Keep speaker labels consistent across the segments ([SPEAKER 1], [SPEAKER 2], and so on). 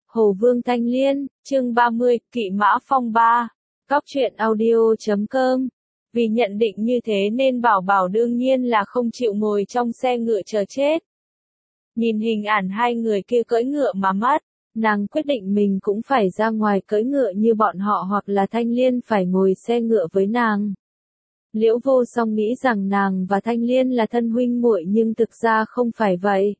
[SPEAKER 1] Hồ Vương Thanh Liên, chương 30, Kỵ Mã Phong 3. Góc truyện audio.com. Vì nhận định như thế nên Bảo Bảo đương nhiên là không chịu ngồi trong xe ngựa chờ chết. Nhìn hình ảnh hai người kia cưỡi ngựa mà mắt, nàng quyết định mình cũng phải ra ngoài cưỡi ngựa như bọn họ hoặc là Thanh Liên phải ngồi xe ngựa với nàng. Liễu Vô Song nghĩ rằng nàng và Thanh Liên là thân huynh muội nhưng thực ra không phải vậy.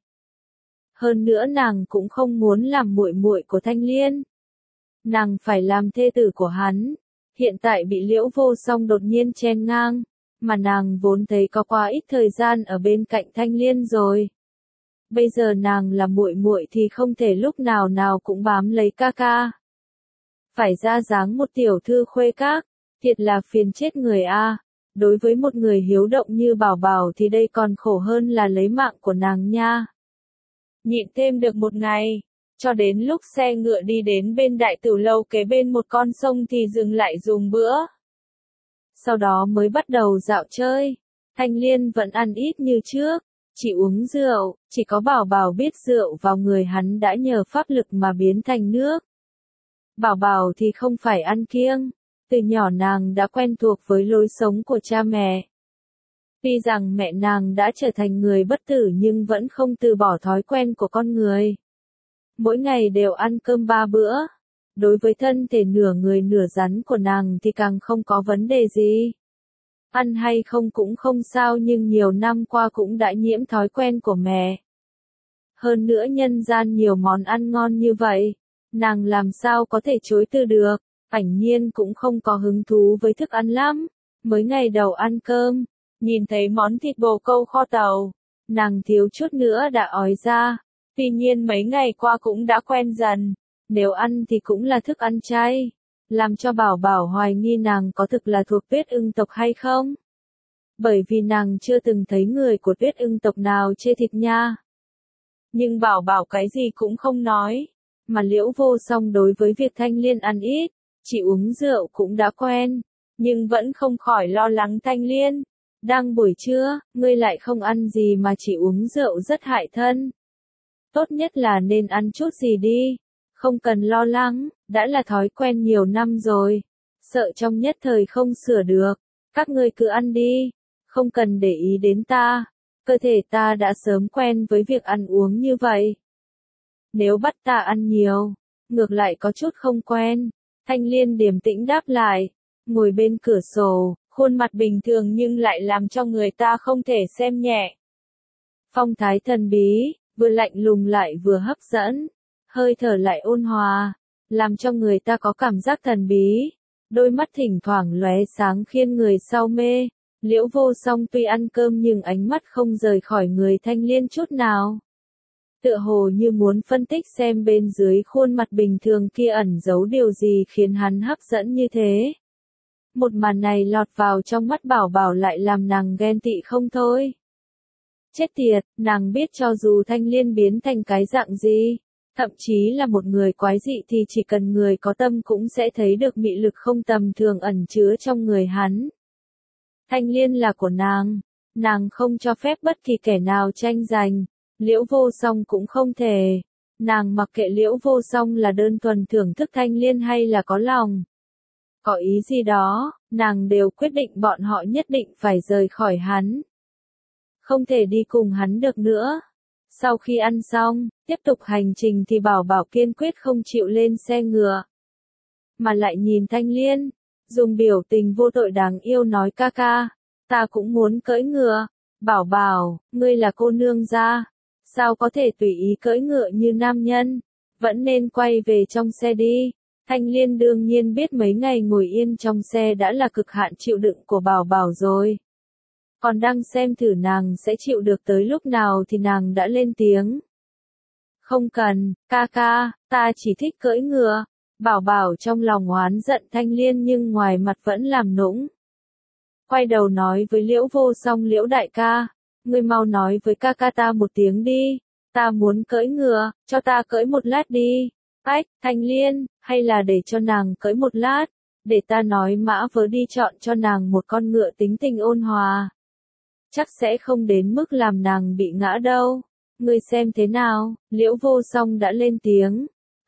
[SPEAKER 1] Hơn nữa nàng cũng không muốn làm muội muội của Thanh Liên. Nàng phải làm thê tử của hắn. Hiện tại bị Liễu Vô Song đột nhiên chen ngang, mà nàng vốn thấy có quá ít thời gian ở bên cạnh Thanh Liên rồi. Bây giờ nàng là muội muội thì không thể lúc nào nào cũng bám lấy ca ca. Phải ra dáng một tiểu thư khuê các, thiệt là phiền chết người a. Đối với một người hiếu động như Bảo Bảo thì đây còn khổ hơn là lấy mạng của nàng nha. Nhịn thêm được một ngày, cho đến lúc xe ngựa đi đến bên đại tử lâu kế bên một con sông thì dừng lại dùng bữa. Sau đó mới bắt đầu dạo chơi. Thanh Liên vẫn ăn ít như trước, chỉ uống rượu, chỉ có Bảo Bảo biết rượu vào người hắn đã nhờ pháp lực mà biến thành nước. Bảo Bảo thì không phải ăn kiêng, từ nhỏ nàng đã quen thuộc với lối sống của cha mẹ. Tuy rằng mẹ nàng đã trở thành người bất tử nhưng vẫn không từ bỏ thói quen của con người. Mỗi ngày đều ăn cơm 3 bữa. Đối với thân thể nửa người nửa rắn của nàng thì càng không có vấn đề gì. Ăn hay không cũng không sao nhưng nhiều năm qua cũng đã nhiễm thói quen của mẹ. Hơn nữa nhân gian nhiều món ăn ngon như vậy, nàng làm sao có thể chối từ được. Ảnh Nhiên cũng không có hứng thú với thức ăn lắm. Mới ngày đầu ăn cơm, nhìn thấy món thịt bồ câu kho tàu, nàng thiếu chút nữa đã ói ra. Tuy nhiên mấy ngày qua cũng đã quen dần, nếu ăn thì cũng là thức ăn chay, làm cho Bảo Bảo hoài nghi nàng có thực là thuộc Tuyết Ưng tộc hay không. Bởi vì nàng chưa từng thấy người của Tuyết Ưng tộc nào chê thịt nha. Nhưng Bảo Bảo cái gì cũng không nói, mà Liễu Vô Song đối với việc Thanh Liên ăn ít, chỉ uống rượu cũng đã quen, nhưng vẫn không khỏi lo lắng Thanh Liên. Đang buổi trưa, ngươi lại không ăn gì mà chỉ uống rượu rất hại thân. Tốt nhất là nên ăn chút gì đi, không cần lo lắng, đã là thói quen nhiều năm rồi, sợ trong nhất thời không sửa được, các ngươi cứ ăn đi, không cần để ý đến ta, cơ thể ta đã sớm quen với việc ăn uống như vậy. Nếu bắt ta ăn nhiều, ngược lại có chút không quen. Thanh Liên điềm tĩnh đáp lại, ngồi bên cửa sổ, khuôn mặt bình thường nhưng lại làm cho người ta không thể xem nhẹ. Phong thái thần bí, vừa lạnh lùng lại vừa hấp dẫn, hơi thở lại ôn hòa, làm cho người ta có cảm giác thần bí. Đôi mắt thỉnh thoảng lóe sáng khiến người sau mê. Liễu Vô Song tuy ăn cơm nhưng ánh mắt không rời khỏi người Thanh Liên chút nào. Tựa hồ như muốn phân tích xem bên dưới khuôn mặt bình thường kia ẩn giấu điều gì khiến hắn hấp dẫn như thế. Một màn này lọt vào trong mắt Bảo Bảo lại làm nàng ghen tị không thôi. Chết tiệt, nàng biết cho dù Thanh Liên biến thành cái dạng gì, thậm chí là một người quái dị thì chỉ cần người có tâm cũng sẽ thấy được mị lực không tầm thường ẩn chứa trong người hắn. Thanh Liên là của nàng không cho phép bất kỳ kẻ nào tranh giành. Liễu Vô Song cũng không thể. Nàng mặc kệ Liễu Vô Song là đơn thuần thưởng thức Thanh Liên hay là có lòng. Có ý gì đó, nàng đều quyết định bọn họ nhất định phải rời khỏi hắn. Không thể đi cùng hắn được nữa. Sau khi ăn xong, tiếp tục hành trình thì Bảo Bảo kiên quyết không chịu lên xe ngựa. Mà lại nhìn Thanh Liên, dùng biểu tình vô tội đáng yêu nói ca ca, ta cũng muốn cưỡi ngựa. Bảo Bảo, ngươi là cô nương gia. Sao có thể tùy ý cưỡi ngựa như nam nhân, vẫn nên quay về trong xe đi. Thanh Liên đương nhiên biết mấy ngày ngồi yên trong xe đã là cực hạn chịu đựng của Bảo Bảo rồi. Còn đang xem thử nàng sẽ chịu được tới lúc nào thì nàng đã lên tiếng. Không cần, ca ca, ta chỉ thích cưỡi ngựa. Bảo Bảo trong lòng oán giận Thanh Liên nhưng ngoài mặt vẫn làm nũng. Quay đầu nói với Liễu Vô Song, Liễu đại ca, ngươi mau nói với ca ca ta một tiếng đi, ta muốn cưỡi ngựa, cho ta cưỡi một lát đi. Ách, Thanh Liên, hay là để cho nàng cưỡi một lát, để ta nói Mã Vớ đi chọn cho nàng một con ngựa tính tình ôn hòa. Chắc sẽ không đến mức làm nàng bị ngã đâu. Ngươi xem thế nào? Liễu Vô Song đã lên tiếng.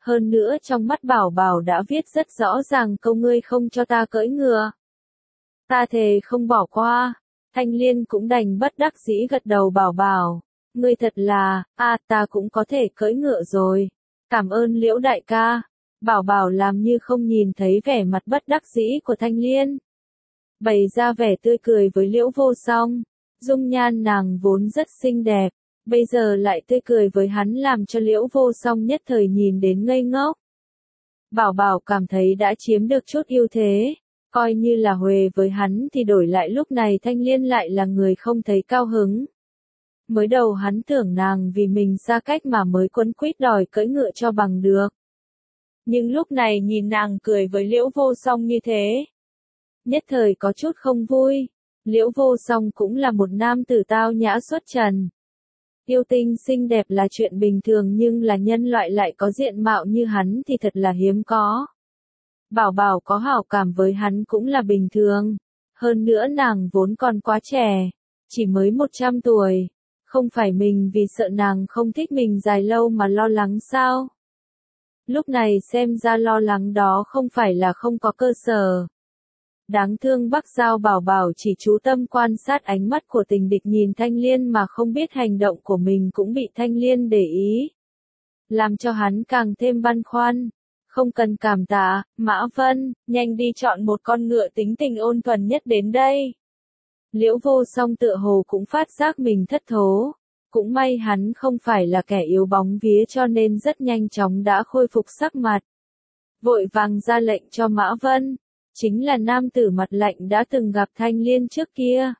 [SPEAKER 1] Hơn nữa trong mắt Bảo Bảo đã viết rất rõ ràng câu ngươi không cho ta cưỡi ngựa. Ta thề không bỏ qua. Thanh Liên cũng đành bất đắc dĩ gật đầu Bảo Bảo. Ngươi thật là, ta cũng có thể cưỡi ngựa rồi. Cảm ơn Liễu đại ca. Bảo Bảo làm như không nhìn thấy vẻ mặt bất đắc dĩ của Thanh Liên. Bày ra vẻ tươi cười với Liễu Vô Song. Dung nhan nàng vốn rất xinh đẹp. Bây giờ lại tươi cười với hắn làm cho Liễu Vô Song nhất thời nhìn đến ngây ngốc. Bảo Bảo cảm thấy đã chiếm được chút ưu thế. Coi như là huề với hắn thì đổi lại lúc này Thanh Liên lại là người không thấy cao hứng. Mới đầu hắn tưởng nàng vì mình xa cách mà mới quấn quýt đòi cưỡi ngựa cho bằng được. Nhưng lúc này nhìn nàng cười với Liễu Vô Song như thế. Nhất thời có chút không vui. Liễu Vô Song cũng là một nam tử tao nhã xuất trần. Yêu tinh xinh đẹp là chuyện bình thường nhưng là nhân loại lại có diện mạo như hắn thì thật là hiếm có. Bảo Bảo có hảo cảm với hắn cũng là bình thường. Hơn nữa nàng vốn còn quá trẻ. Chỉ mới 100 tuổi. Không phải mình vì sợ nàng không thích mình dài lâu mà lo lắng sao? Lúc này xem ra lo lắng đó không phải là không có cơ sở. Đáng thương Bắc Giao Bảo Bảo chỉ chú tâm quan sát ánh mắt của tình địch nhìn Thanh Liên mà không biết hành động của mình cũng bị Thanh Liên để ý. Làm cho hắn càng thêm băn khoăn. Không cần cảm tạ, Mã Vân, nhanh đi chọn một con ngựa tính tình ôn thuần nhất đến đây. Liễu Vô Song tựa hồ cũng phát giác mình thất thố. Cũng may hắn không phải là kẻ yếu bóng vía cho nên rất nhanh chóng đã khôi phục sắc mặt. Vội vàng ra lệnh cho Mã Vân. Chính là nam tử mặt lạnh đã từng gặp Thanh Liên trước kia.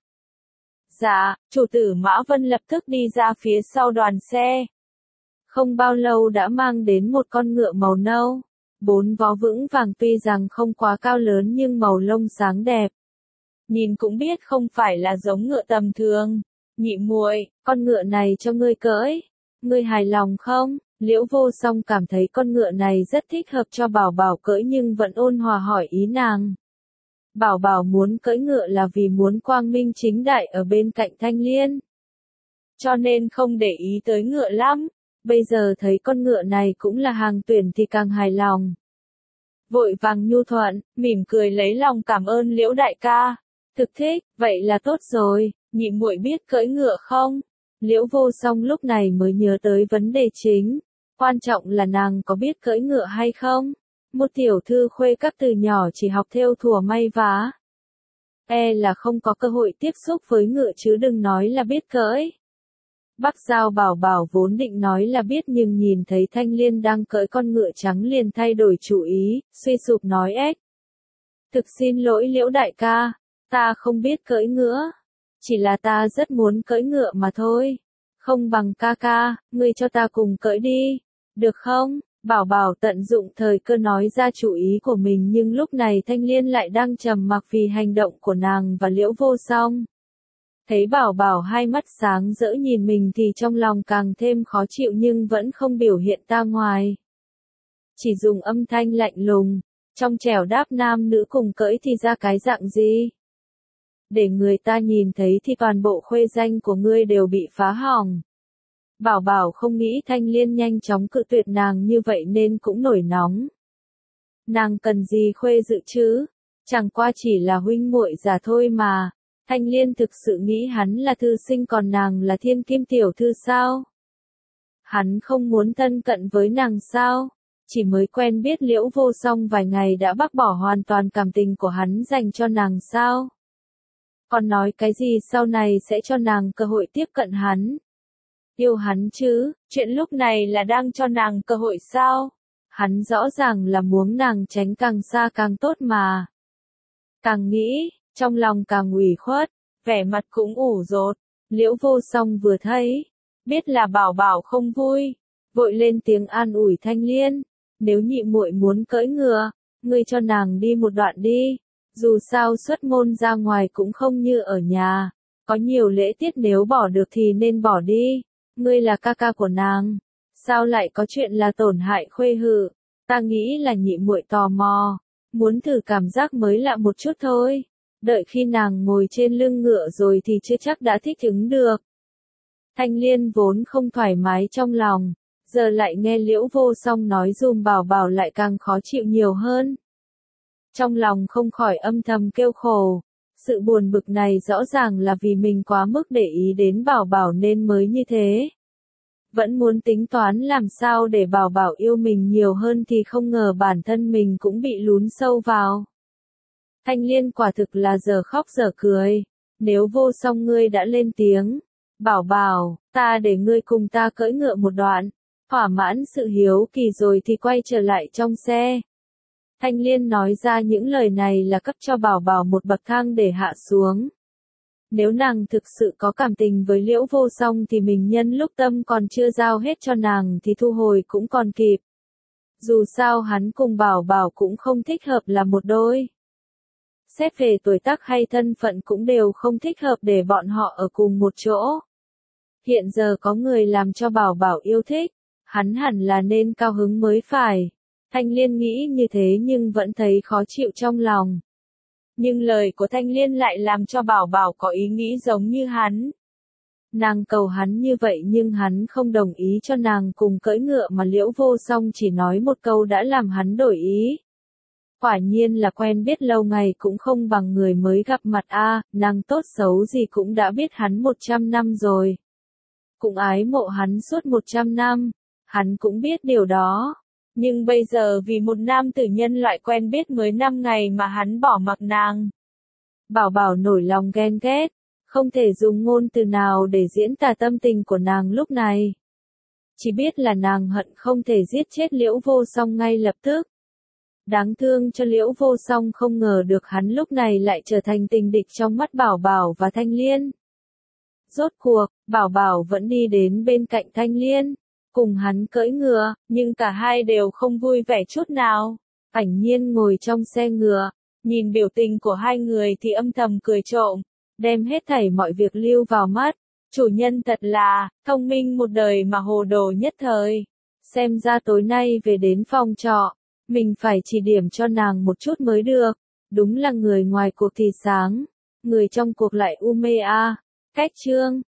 [SPEAKER 1] Dạ, chủ tử Mã Vân lập tức đi ra phía sau đoàn xe. Không bao lâu đã mang đến một con ngựa màu nâu. 4 vó vững vàng tuy rằng không quá cao lớn nhưng màu lông sáng đẹp. Nhìn cũng biết không phải là giống ngựa tầm thường. Nhị muội, con ngựa này cho ngươi cưỡi. Ngươi hài lòng không? Liễu Vô Song cảm thấy con ngựa này rất thích hợp cho Bảo Bảo cưỡi nhưng vẫn ôn hòa hỏi ý nàng. Bảo Bảo muốn cưỡi ngựa là vì muốn quang minh chính đại ở bên cạnh Thanh Liên. Cho nên không để ý tới ngựa lắm. Bây giờ thấy con ngựa này cũng là hàng tuyển thì càng hài lòng. Vội vàng nhu thuận, mỉm cười lấy lòng cảm ơn Liễu đại ca. Thực thích, vậy là tốt rồi, nhị muội biết cưỡi ngựa không? Liễu Vô Song lúc này mới nhớ tới vấn đề chính. Quan trọng là nàng có biết cưỡi ngựa hay không? Một tiểu thư khuê các từ nhỏ chỉ học thêu thùa may vá. Là không có cơ hội tiếp xúc với ngựa chứ đừng nói là biết cưỡi. Bắc Giao Bảo Bảo vốn định nói là biết nhưng nhìn thấy Thanh Liên đang cưỡi con ngựa trắng liền thay đổi chủ ý, suy sụp nói ếch. Thực xin lỗi Liễu đại ca, ta không biết cưỡi ngựa. Chỉ là ta rất muốn cưỡi ngựa mà thôi. Không bằng ca ca, ngươi cho ta cùng cưỡi đi. Được không? Bảo Bảo tận dụng thời cơ nói ra chủ ý của mình nhưng lúc này Thanh Liên lại đang trầm mặc vì hành động của nàng và Liễu Vô Song. Thấy Bảo Bảo hai mắt sáng rỡ nhìn mình thì trong lòng càng thêm khó chịu nhưng vẫn không biểu hiện ra ngoài. Chỉ dùng âm thanh lạnh lùng, trong trẻo đáp nam nữ cùng cưỡi thì ra cái dạng gì? Để người ta nhìn thấy thì toàn bộ khuê danh của ngươi đều bị phá hỏng. Bảo Bảo không nghĩ Thanh Liên nhanh chóng cự tuyệt nàng như vậy nên cũng nổi nóng. Nàng cần gì khuê dự chứ? Chẳng qua chỉ là huynh muội giả thôi mà. Thanh Liên thực sự nghĩ hắn là thư sinh còn nàng là thiên kim tiểu thư sao? Hắn không muốn thân cận với nàng sao? Chỉ mới quen biết Liễu Vô Song vài ngày đã bác bỏ hoàn toàn cảm tình của hắn dành cho nàng sao? Còn nói cái gì sau này sẽ cho nàng cơ hội tiếp cận hắn? Yêu hắn chứ, chuyện lúc này là đang cho nàng cơ hội sao? Hắn rõ ràng là muốn nàng tránh càng xa càng tốt mà. Càng nghĩ, trong lòng càng ủy khuất, vẻ mặt cũng ủ rột. Liễu Vô Song vừa thấy, biết là Bảo Bảo không vui, vội lên tiếng an ủi Thanh Liên. Nếu nhị muội muốn cưỡi ngựa, ngươi cho nàng đi một đoạn đi. Dù sao xuất môn ra ngoài cũng không như ở nhà. Có nhiều lễ tiết nếu bỏ được thì nên bỏ đi. Ngươi là ca ca của nàng. Sao lại có chuyện là tổn hại khuê hự? Ta nghĩ là nhị muội tò mò. Muốn thử cảm giác mới lạ một chút thôi. Đợi khi nàng ngồi trên lưng ngựa rồi thì chưa chắc đã thích ứng được. Thanh Liên vốn không thoải mái trong lòng. Giờ lại nghe Liễu Vô Song nói dùm Bảo Bảo lại càng khó chịu nhiều hơn. Trong lòng không khỏi âm thầm kêu khổ. Sự buồn bực này rõ ràng là vì mình quá mức để ý đến Bảo Bảo nên mới như thế. Vẫn muốn tính toán làm sao để Bảo Bảo yêu mình nhiều hơn thì không ngờ bản thân mình cũng bị lún sâu vào. Thanh Liên quả thực là giờ khóc giờ cười. Nếu Vô Song ngươi đã lên tiếng, Bảo Bảo, ta để ngươi cùng ta cưỡi ngựa một đoạn. Thỏa mãn sự hiếu kỳ rồi thì quay trở lại trong xe. Thanh Liên nói ra những lời này là cấp cho Bảo Bảo một bậc thang để hạ xuống. Nếu nàng thực sự có cảm tình với Liễu Vô Song thì mình nhân lúc tâm còn chưa giao hết cho nàng thì thu hồi cũng còn kịp. Dù sao hắn cùng Bảo Bảo cũng không thích hợp là một đôi. Xét về tuổi tác hay thân phận cũng đều không thích hợp để bọn họ ở cùng một chỗ. Hiện giờ có người làm cho Bảo Bảo yêu thích, hắn hẳn là nên cao hứng mới phải. Thanh Liên nghĩ như thế nhưng vẫn thấy khó chịu trong lòng. Nhưng lời của Thanh Liên lại làm cho Bảo Bảo có ý nghĩ giống như hắn. Nàng cầu hắn như vậy nhưng hắn không đồng ý cho nàng cùng cưỡi ngựa mà Liễu Vô Song chỉ nói một câu đã làm hắn đổi ý. Quả nhiên là quen biết lâu ngày cũng không bằng người mới gặp mặt a, nàng tốt xấu gì cũng đã biết hắn 100 năm rồi. Cũng ái mộ hắn suốt 100 năm, hắn cũng biết điều đó. Nhưng bây giờ vì một nam tử nhân loại quen biết mới 5 ngày mà hắn bỏ mặc nàng. Bảo Bảo nổi lòng ghen ghét, không thể dùng ngôn từ nào để diễn tả tâm tình của nàng lúc này. Chỉ biết là nàng hận không thể giết chết Liễu Vô Song ngay lập tức. Đáng thương cho Liễu Vô Song không ngờ được hắn lúc này lại trở thành tình địch trong mắt Bảo Bảo và Thanh Liên. Rốt cuộc, Bảo Bảo vẫn đi đến bên cạnh Thanh Liên, cùng hắn cưỡi ngựa, nhưng cả hai đều không vui vẻ chút nào. Ảnh Nhiên ngồi trong xe ngựa, nhìn biểu tình của hai người thì âm thầm cười trộm, đem hết thảy mọi việc lưu vào mắt. Chủ nhân thật là, thông minh một đời mà hồ đồ nhất thời. Xem ra tối nay về đến phòng trọ, mình phải chỉ điểm cho nàng một chút mới được. Đúng là người ngoài cuộc thì sáng, người trong cuộc lại u mê a. Cách chương